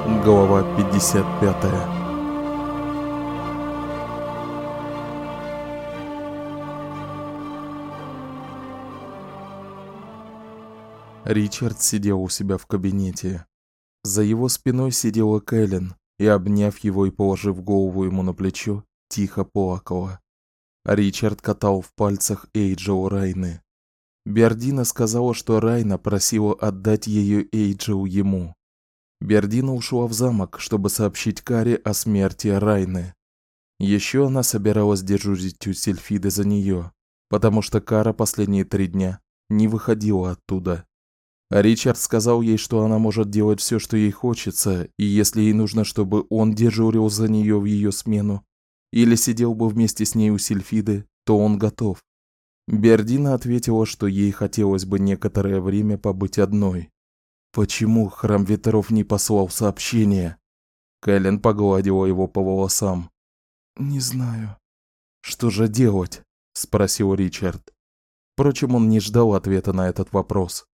Глава 55. Ричард сидел у себя в кабинете. За его спиной сидела Кэлен и, обняв его и положив голову ему на плечо, тихо плакала. Ричард катал в пальцах Эйджел Райны. Бердина сказала, что Райна просила отдать ее Эйджел ему. Бердина ушла в замок, чтобы сообщить Каре о смерти Райны. Еще она собиралась дежурить у Сильфиды за нее, потому что Кара последние 3 дня не выходила оттуда. Ричард сказал ей, что она может делать все, что ей хочется, и если ей нужно, чтобы он дежурил за нее в ее смену или сидел бы вместе с ней у Сильфиды, то он готов. Бердина ответила, что ей хотелось бы некоторое время побыть одной. Почему Храм Ветров не послал сообщение? Кэлен погладила его по волосам. Не знаю. Что же делать? Спросил Ричард. Впрочем, он не ждал ответа на этот вопрос.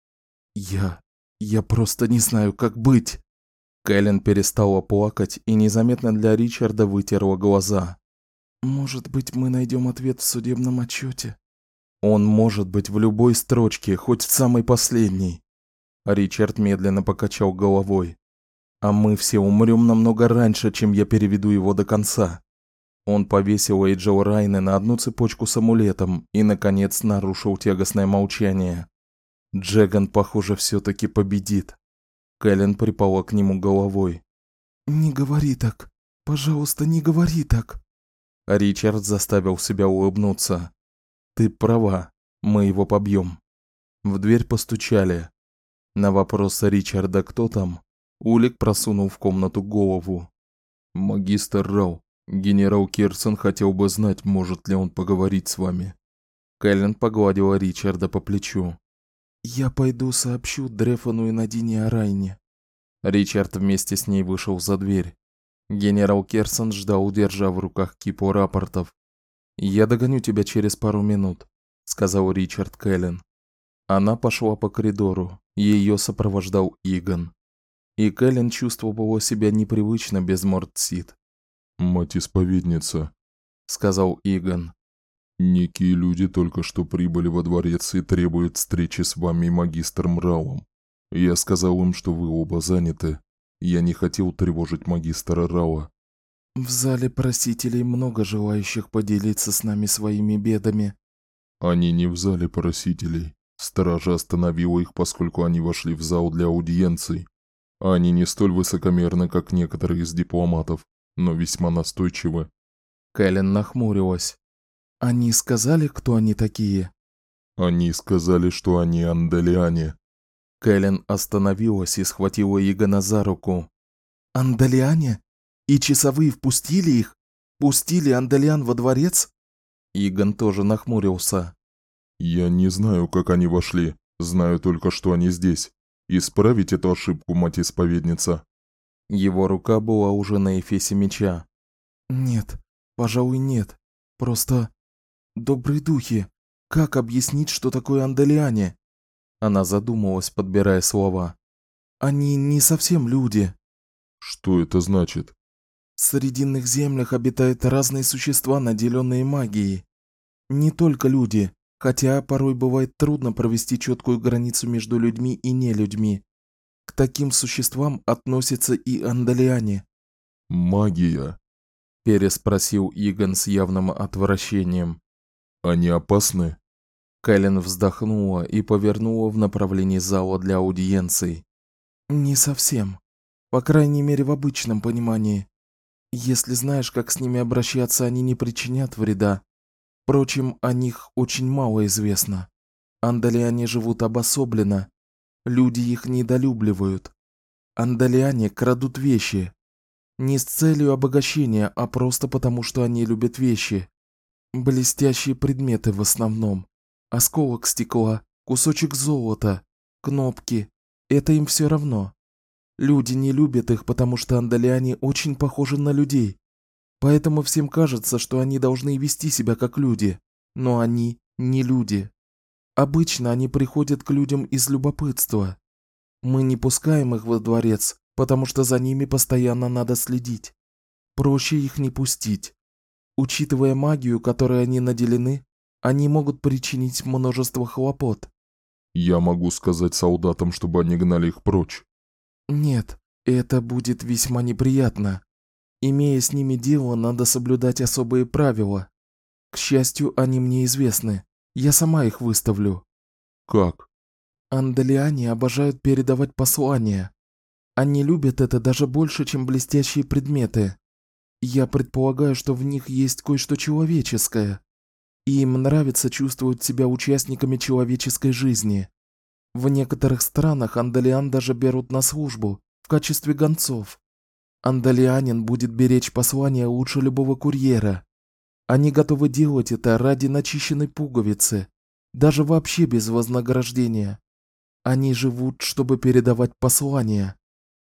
Я просто не знаю, как быть. Кэлен перестала плакать и незаметно для Ричарда вытерла глаза. Может быть, мы найдем ответ в судебном отчете? Он может быть в любой строчке, хоть в самой последней. Ричард медленно покачал головой. А мы все умрем намного раньше, чем я переведу его до конца. Он повесил Эйджел Райны на одну цепочку с амулетом и, наконец, нарушил тягостное молчание. Джеган, похоже, все-таки победит. Кэлен припала к нему головой. «Не говори так. Пожалуйста, не говори так». Ричард заставил себя улыбнуться. «Ты права. Мы его побьем». В дверь постучали. На вопрос Ричарда «Кто там?», Улик просунул в комнату голову. «Магистр Рау, генерал Керсон хотел бы знать, может ли он поговорить с вами». Кэлен погладила Ричарда по плечу. «Я пойду сообщу Дрефону и Надине о Райне». Ричард вместе с ней вышел за дверь. Генерал Керсон ждал, держа в руках кипу рапортов. «Я догоню тебя через пару минут», — сказал Ричард Кэлен. Она пошла по коридору, ее сопровождал Иган. И Кэлен чувствовала себя непривычно без Мортсид. «Мать-исповедница», — сказал Иган. «Некие люди только что прибыли во дворец и требуют встречи с вами и магистром Рауом. Я сказал им, что вы оба заняты. Я не хотел тревожить магистра Рауа». «В зале просителей много желающих поделиться с нами своими бедами». «Они не в зале просителей. Стража остановила их, поскольку они вошли в зал для аудиенций. Они не столь высокомерны, как некоторые из дипломатов, но весьма настойчивы». Кэлен нахмурилась. «Они сказали, кто они такие?» «Они сказали, что они андалиане». Кэлен остановилась и схватила Игана за руку. «Андалиане? И часовые впустили их? Пустили андалиан во дворец?» Иган тоже нахмурился. «Я не знаю, как они вошли, знаю только, что они здесь. Исправить эту ошибку, мать-исповедница». Его рука была уже на эфесе меча. «Нет, пожалуй, нет. Просто... добрые духи. Как объяснить, что такое андалиане?» Она задумалась, подбирая слова. «Они не совсем люди». «Что это значит?» «В Срединных землях обитают разные существа, наделенные магией. Не только люди, хотя порой бывает трудно провести четкую границу между людьми и нелюдьми. К таким существам относятся и андалиане». «Магия?» – переспросил Иган с явным отвращением. «Они опасны?» Кэлен вздохнула и повернула в направлении зала для аудиенций. «Не совсем. По крайней мере, в обычном понимании. Если знаешь, как с ними обращаться, они не причинят вреда. Впрочем, о них очень мало известно. Андалиане живут обособленно. Люди их недолюбливают. Андалиане крадут вещи. Не с целью обогащения, а просто потому, что они любят вещи. Блестящие предметы в основном. Осколок стекла, кусочек золота, кнопки. Это им все равно. Люди не любят их, потому что андалиане очень похожи на людей. Поэтому всем кажется, что они должны вести себя как люди. Но они не люди. Обычно они приходят к людям из любопытства. Мы не пускаем их во дворец, потому что за ними постоянно надо следить. Проще их не пустить. Учитывая магию, которой они наделены, они могут причинить множество хлопот. Я могу сказать солдатам, чтобы они гнали их прочь. Нет, это будет весьма неприятно. Имея с ними дело, надо соблюдать особые правила. К счастью, они мне известны. Я сама их выставлю. Как? Андалиане обожают передавать послания. Они любят это даже больше, чем блестящие предметы. Я предполагаю, что в них есть кое-что человеческое. И им нравится чувствовать себя участниками человеческой жизни. В некоторых странах андалиан даже берут на службу в качестве гонцов. Андалианин будет беречь послания лучше любого курьера. Они готовы делать это ради начищенной пуговицы, даже вообще без вознаграждения. Они живут, чтобы передавать послания.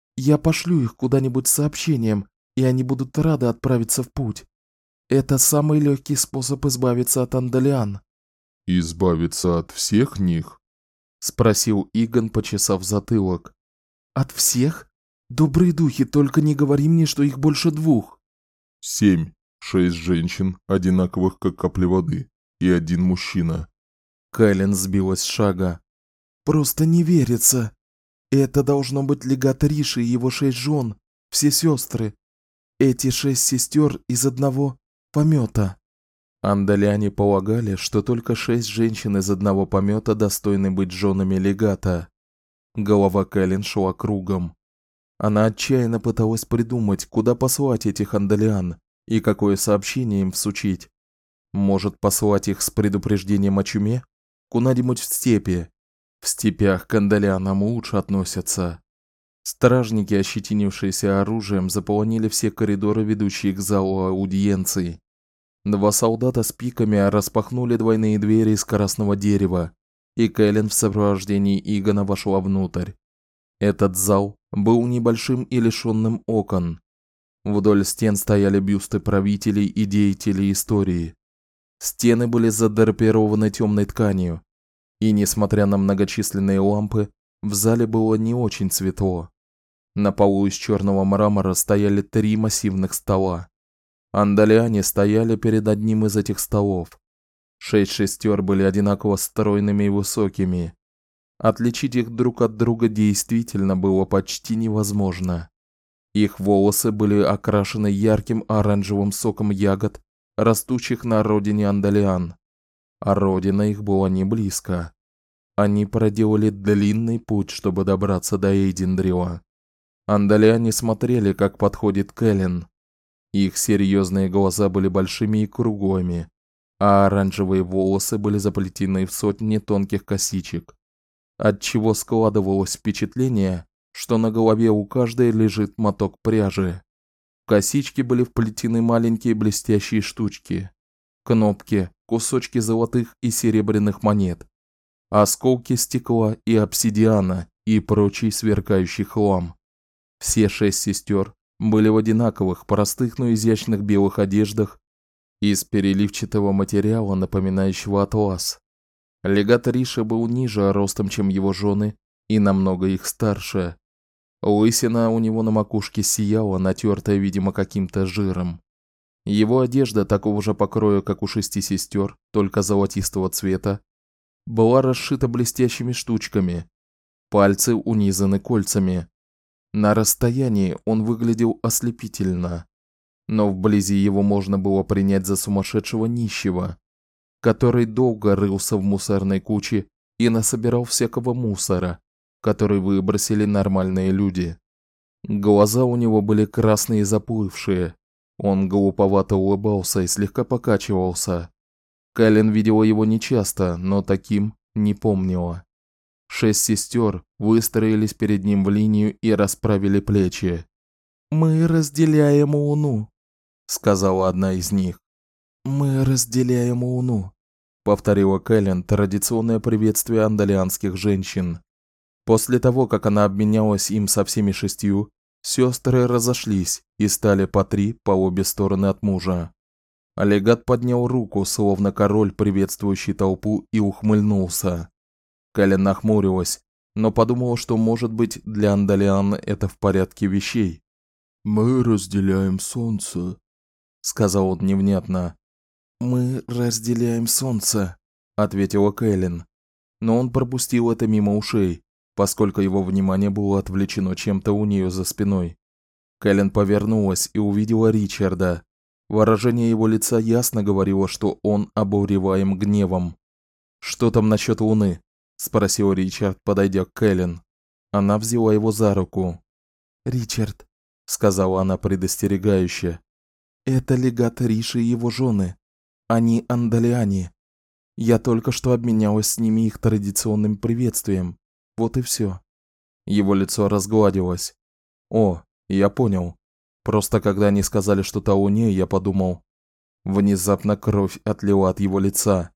Я пошлю их куда-нибудь с сообщением, и они будут рады отправиться в путь. Это самый легкий способ избавиться от андалиан. Избавиться от всех них? Спросил Игон, почесав затылок. От всех? Добрые духи, только не говори мне, что их больше 2. 7. 6 женщин, одинаковых как капли воды, и 1 мужчина. Кэлен сбилась с шага. Просто не верится. Это должно быть легат Риши и его 6 жен, все сестры. Эти 6 сестер из одного помета. Андалиане полагали, что только 6 женщин из одного помета достойны быть женами легата. Голова Кэлен шла кругом. Она отчаянно пыталась придумать, куда послать этих андалиан и какое сообщение им всучить. Может, послать их с предупреждением о чуме? Куда-нибудь в степи. В степях к андалианам лучше относятся. Стражники, ощетинившиеся оружием, заполонили все коридоры, ведущие к залу аудиенций. 2 солдата с пиками распахнули двойные двери из красного дерева, и Кэлен в сопровождении Игона вошла внутрь. Этот зал был небольшим и лишённым окон. Вдоль стен стояли бюсты правителей и деятелей истории. Стены были задрапированы темной тканью, и несмотря на многочисленные лампы, в зале было не очень светло. На полу из черного мрамора стояли 3 массивных стола. Андалиане стояли перед одним из этих столов. 6 шестер были одинаково стройными и высокими. Отличить их друг от друга действительно было почти невозможно. Их волосы были окрашены ярким оранжевым соком ягод, растущих на родине андалиан. А родина их была не близко. Они проделали длинный путь, чтобы добраться до Эйдендрила. Андалиане смотрели, как подходит Кэлен. Их серьезные глаза были большими и круглыми, а оранжевые волосы были заплетены в сотни тонких косичек, отчего складывалось впечатление, что на голове у каждой лежит моток пряжи. В косички были вплетены маленькие блестящие штучки, кнопки, кусочки золотых и серебряных монет, осколки стекла и обсидиана и прочий сверкающий хлам. Все 6 сестер были в одинаковых, простых, но изящных белых одеждах из переливчатого материала, напоминающего атлас. Легат Риша был ниже ростом, чем его жены, и намного их старше. Лысина у него на макушке сияла, натертая, видимо, каким-то жиром. Его одежда такого же покроя, как у 6 сестер, только золотистого цвета, была расшита блестящими штучками. Пальцы унизаны кольцами. На расстоянии он выглядел ослепительно, но вблизи его можно было принять за сумасшедшего нищего, который долго рылся в мусорной куче и насобирал всякого мусора, который выбросили нормальные люди. Глаза у него были красные и заплывшие. Он глуповато улыбался и слегка покачивался. Кэлен видела его нечасто, но таким не помнила. 6 сестер выстроились перед ним в линию и расправили плечи. «Мы разделяем Луну», — сказала одна из них. «Мы разделяем Луну», — повторила Кэлен традиционное приветствие андалианских женщин. После того, как она обменялась им со всеми 6, сестры разошлись и стали по 3 по обе стороны от мужа. Легат поднял руку, словно король, приветствующий толпу, и ухмыльнулся. Кэлен нахмурилась, но подумала, что, может быть, для Андалиан это в порядке вещей. «Мы разделяем солнце», — сказал он невнятно. «Мы разделяем солнце», — ответила Кэлен, но он пропустил это мимо ушей, поскольку его внимание было отвлечено чем-то у нее за спиной. Кэлен повернулась и увидела Ричарда. Выражение его лица ясно говорило, что он обуреваем гневом. «Что там насчет Луны?» – спросил Ричард, подойдя к Кэлен. Она взяла его за руку. «Ричард», – сказала она предостерегающе, – «это легат Риши и его жены. Они андалиане. Я только что обменялась с ними их традиционным приветствием. Вот и все». Его лицо разгладилось. «О, я понял. Просто когда они сказали что-то о Луне, я подумал...» Внезапно кровь отлила от его лица.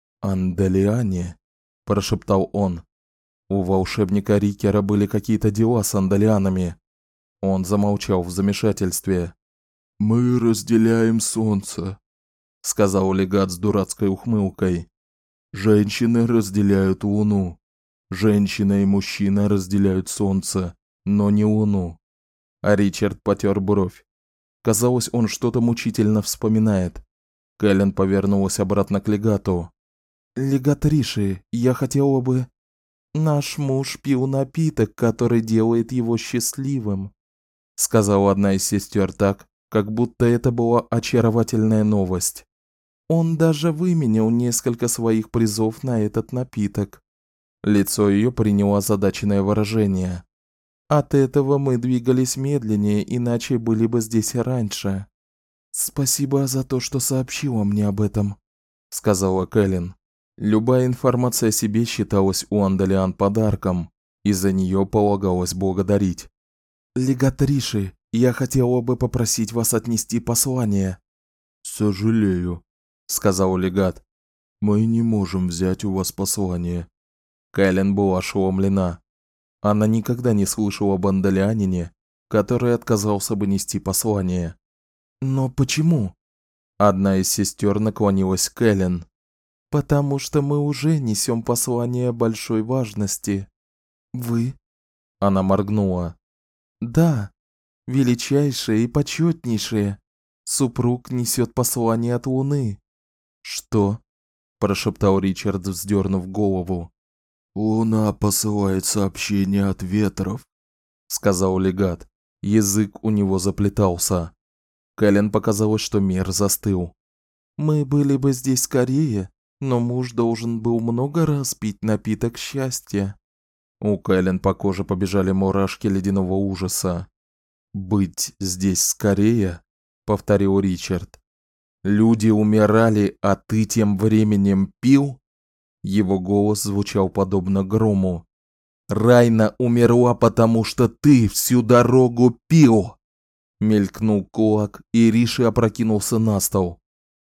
«Андалиане», – прошептал он. «У волшебника Рикера были какие-то дела с андалианами». Он замолчал в замешательстве. «Мы разделяем солнце», — сказал легат с дурацкой ухмылкой. «Женщины разделяют луну. Женщина и мужчина разделяют солнце, но не луну». А Ричард потер бровь. Казалось, он что-то мучительно вспоминает. Кэлен повернулась обратно к легату. «Легат Риши, я хотела бы...» «Наш муж пил напиток, который делает его счастливым», — сказала одна из сестер так, как будто это была очаровательная новость. «Он даже выменял несколько своих призов на этот напиток». Лицо ее приняло озадаченное выражение. «От этого мы двигались медленнее, иначе были бы здесь и раньше». «Спасибо за то, что сообщила мне об этом», — сказала Кэлен. Любая информация о себе считалась у андалиан подарком, и за нее полагалось благодарить. «Легат Риши, я хотела бы попросить вас отнести послание». «Сожалею», — сказал легат. «Мы не можем взять у вас послание». Кэлен была ошеломлена. Она никогда не слышала об андалианине, который отказался бы нести послание. «Но почему?» Одна из сестер наклонилась к Кэлен. «Потому что мы уже несем послание большой важности». «Вы?» Она моргнула. «Да, величайшее и почетнейшее. Супруг несет послание от Луны». «Что?» – прошептал Ричард, вздернув голову. «Луна посылает сообщения от ветров», — сказал легат. Язык у него заплетался. Кэлен показалось, что мир застыл. «Мы были бы здесь скорее, но муж должен был много раз пить напиток счастья». У Кэлен по коже побежали мурашки ледяного ужаса. «Быть здесь скорее?» — повторил Ричард. «Люди умирали, а ты тем временем пил?» Его голос звучал подобно грому. «Райна умерла, потому что ты всю дорогу пил!» Мелькнул кулак, и Риши опрокинулся на стол.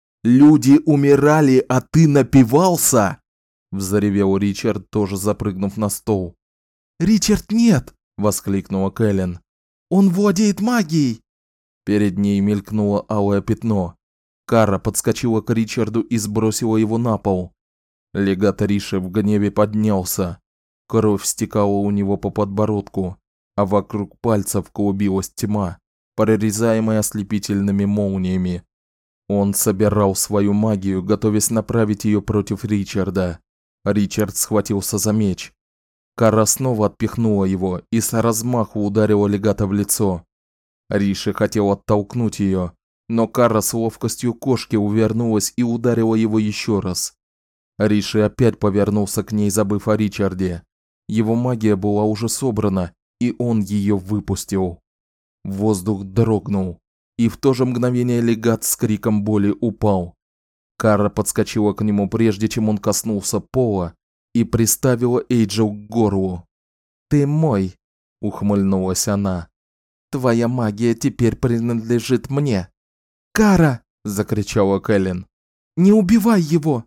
«Люди умирали, а ты напивался?» Взревел Ричард, тоже запрыгнув на стол. «Ричард, нет!» — воскликнула Кэлен. «Он владеет магией!» Перед ней мелькнуло алое пятно. Кара подскочила к Ричарду и сбросила его на пол. Легат Риши в гневе поднялся. Кровь стекала у него по подбородку, а вокруг пальцев клубилась тьма, прорезаемая ослепительными молниями. Он собирал свою магию, готовясь направить ее против Ричарда. Ричард схватился за меч. Кара снова отпихнула его и с размаху ударила легата в лицо. Риши хотел оттолкнуть ее, но Кара с ловкостью кошки увернулась и ударила его еще раз. Риши опять повернулся к ней, забыв о Ричарде. Его магия была уже собрана, и он ее выпустил. Воздух дрогнул, и в то же мгновение легат с криком боли упал. Кара подскочила к нему, прежде чем он коснулся пола, и приставила Эйджел к горлу. «Ты мой!» – ухмыльнулась она. «Твоя магия теперь принадлежит мне!» «Кара!» – закричала Кэлен. «Не убивай его!»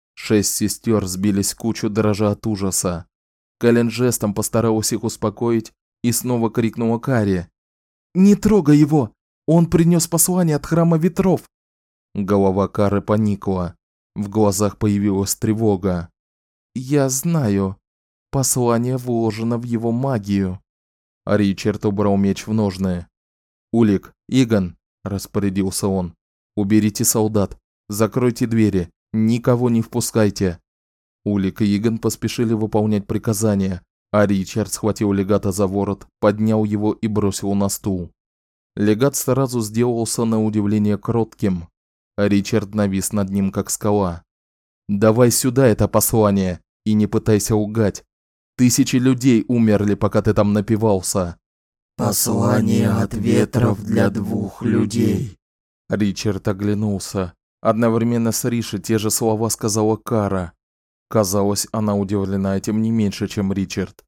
6 сестер сбились в кучу, дрожа от ужаса. Кэлен жестом постаралась их успокоить и снова крикнула Каре. «Не трогай его! Он принес послание от Храма Ветров!» Голова Кары поникла. В глазах появилась тревога. «Я знаю. Послание вложено в его магию. Ричард убрал меч в ножны. Улик, Иган, распорядился он. Уберите солдат, закройте двери, никого не впускайте. Улик и Иган поспешили выполнять приказания, а Ричард схватил легата за ворот, поднял его и бросил на стул. Легат сразу сделался на удивление кротким. Ричард навис над ним как скала. «Давай сюда это послание и не пытайся лгать. Тысячи людей умерли, пока ты там напивался». «Послание от ветров для 2 людей». Ричард оглянулся. Одновременно с Риши те же слова сказала Кара. Казалось, она удивлена этим не меньше, чем Ричард.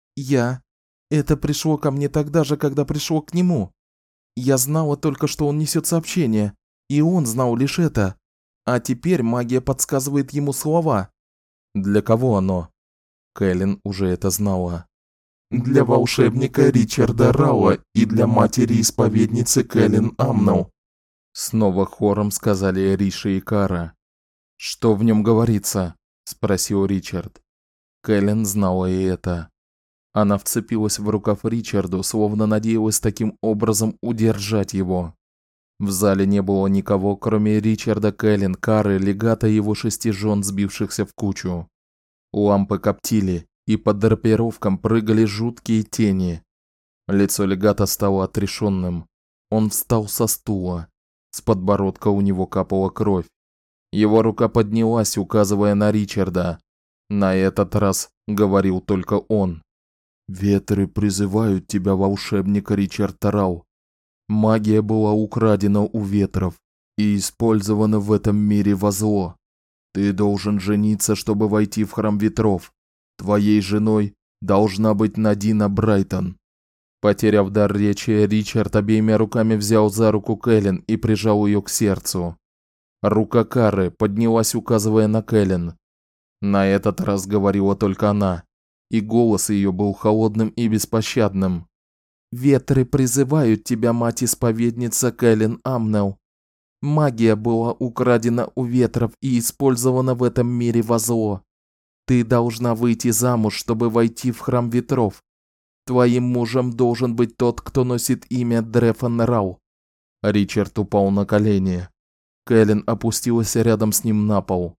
Это пришло ко мне тогда же, когда пришло к нему. Я знала только, что он несет сообщение, и он знал лишь это. А теперь магия подсказывает ему слова». «Для кого оно?» Кэлен уже это знала. «Для волшебника Ричарда Рауа и для матери-исповедницы Кэлен Амнел», снова хором сказали Риша и Кара. «Что в нем говорится?» спросил Ричард. Кэлен знала и это. Она вцепилась в рукав Ричарду, словно надеялась таким образом удержать его. В зале не было никого, кроме Ричарда, Кэлен, Кары, легата и его 6 жен, сбившихся в кучу. Лампы коптили, и под драпировкам прыгали жуткие тени. Лицо легата стало отрешенным. Он встал со стула. С подбородка у него капала кровь. Его рука поднялась, указывая на Ричарда. На этот раз говорил только он. «Ветры призывают тебя, волшебник Ричард Рау. Магия была украдена у ветров и использована в этом мире во зло. Ты должен жениться, чтобы войти в храм ветров. Твоей женой должна быть Надина Брайтон». Потеряв дар речи, Ричард обеими руками взял за руку Кэлен и прижал ее к сердцу. Рука Кары поднялась, указывая на Кэлен. На этот раз говорила только она, и голос ее был холодным и беспощадным. «Ветры призывают тебя, мать-исповедница Кэлен Амнел. Магия была украдена у ветров и использована в этом мире во зло. Ты должна выйти замуж, чтобы войти в храм ветров. Твоим мужем должен быть тот, кто носит имя Дрефон Рау». Ричард упал на колени. Кэлен опустилась рядом с ним на пол.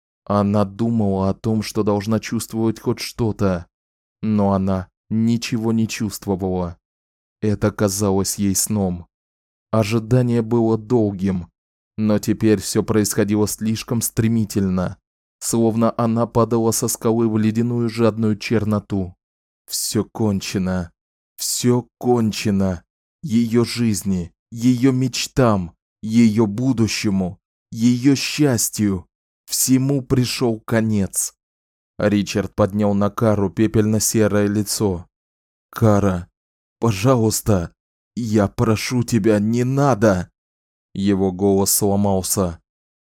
Она думала о том, что должна чувствовать хоть что-то, но она ничего не чувствовала. Это казалось ей сном. Ожидание было долгим, но теперь все происходило слишком стремительно, словно она падала со скалы в ледяную жадную черноту. Все кончено. Все кончено. Ее жизни, ее мечтам, ее будущему, ее счастью. Всему пришел конец. Ричард поднял на Кару пепельно-серое лицо. «Кара, пожалуйста, я прошу тебя, не надо!» Его голос сломался.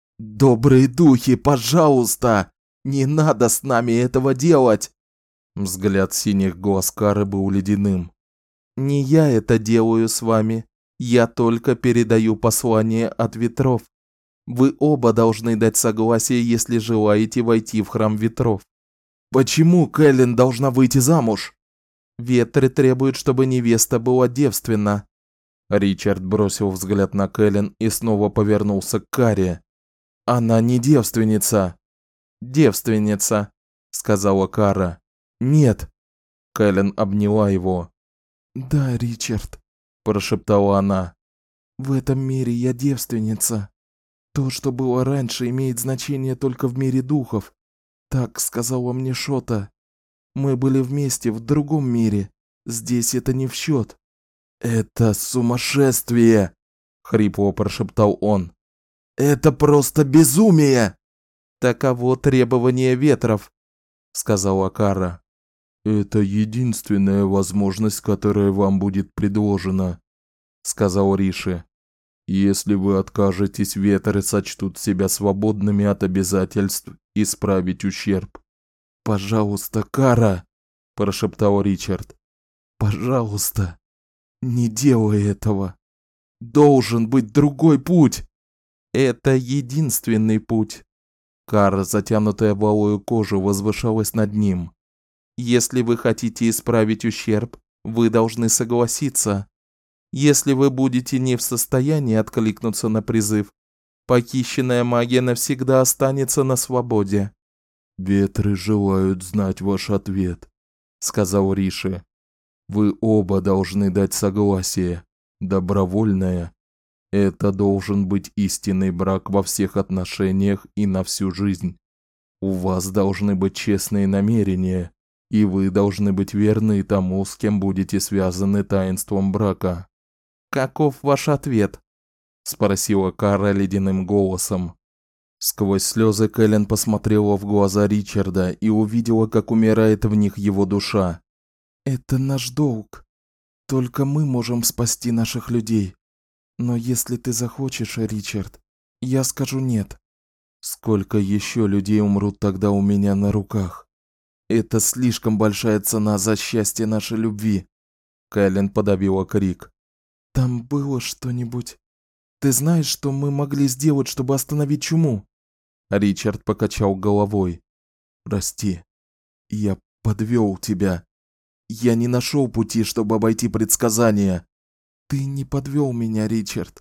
«Добрые духи, пожалуйста, не надо с нами этого делать!» Взгляд синих глаз Кары был ледяным. «Не я это делаю с вами. Я только передаю послание от ветров. Вы оба должны дать согласие, если желаете войти в храм ветров». «Почему Кэлен должна выйти замуж?» «Ветры требуют, чтобы невеста была девственна». Ричард бросил взгляд на Кэлен и снова повернулся к Каре. «Она не девственница». «Девственница», сказала Кара. «Нет». Кэлен обняла его. «Да, Ричард», прошептала она. «В этом мире я девственница. То, что было раньше, имеет значение только в мире духов. Так сказала мне Шота. Мы были вместе в другом мире. Здесь это не в счет». «Это сумасшествие!» хрипло прошептал он. «Это просто безумие!» «Таково требование ветров», сказала Кара. «Это единственная возможность, которая вам будет предложена», сказал Риши. «Если вы откажетесь, ветры сочтут себя свободными от обязательств исправить ущерб». «Пожалуйста, Кара», прошептал Ричард. «Пожалуйста, не делай этого. Должен быть другой путь». «Это единственный путь». Кара, затянутая валою кожу, возвышалась над ним. Если вы хотите исправить ущерб, вы должны согласиться. Если вы будете не в состоянии откликнуться на призыв, похищенная магия навсегда останется на свободе». «Ветры желают знать ваш ответ», — сказал Риши. «Вы оба должны дать согласие, добровольное. Это должен быть истинный брак во всех отношениях и на всю жизнь. У вас должны быть честные намерения, и вы должны быть верны тому, с кем будете связаны таинством брака». «Каков ваш ответ?» — спросила Кара ледяным голосом. Сквозь слезы Кэлен посмотрела в глаза Ричарда и увидела, как умирает в них его душа. «Это наш долг. Только мы можем спасти наших людей. Но если ты захочешь, Ричард, я скажу нет». «Сколько еще людей умрут тогда у меня на руках? Это слишком большая цена за счастье нашей любви». Кэлен подавила крик. «Там было что-нибудь? Ты знаешь, что мы могли сделать, чтобы остановить чуму?» Ричард покачал головой. «Прости, я подвел тебя. Я не нашел пути, чтобы обойти предсказания». «Ты не подвел меня, Ричард.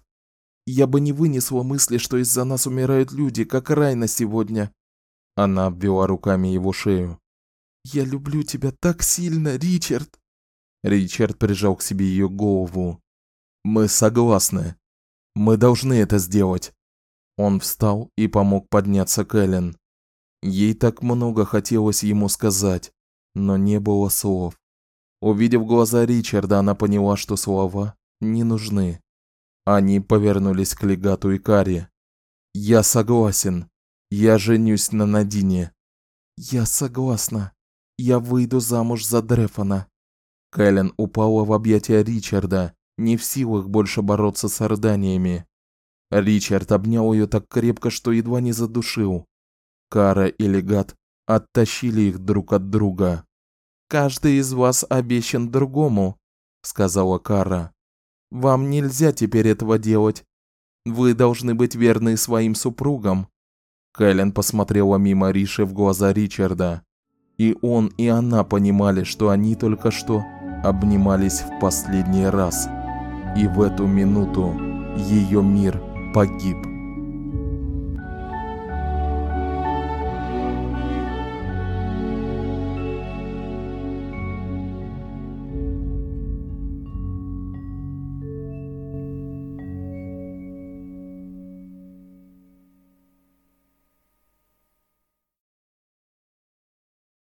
Я бы не вынесла мысли, что из-за нас умирают люди, как Райна сегодня». Она обвела руками его шею. «Я люблю тебя так сильно, Ричард». Ричард прижал к себе ее голову. «Мы согласны. Мы должны это сделать». Он встал и помог подняться Кэлен. Ей так много хотелось ему сказать, но не было слов. Увидев глаза Ричарда, она поняла, что слова не нужны. Они повернулись к легату и Каре. «Я согласен. Я женюсь на Надине». «Я согласна. Я выйду замуж за Дрефона». Кэлен упала в объятия Ричарда, не в силах больше бороться с рыданиями. Ричард обнял ее так крепко, что едва не задушил. Кара и легат оттащили их друг от друга. «Каждый из вас обещан другому», — сказала Кара. «Вам нельзя теперь этого делать. Вы должны быть верны своим супругам». Кэлен посмотрела мимо Риши в глаза Ричарда. И он, и она понимали, что они только что обнимались в последний раз. И в эту минуту ее мир погиб.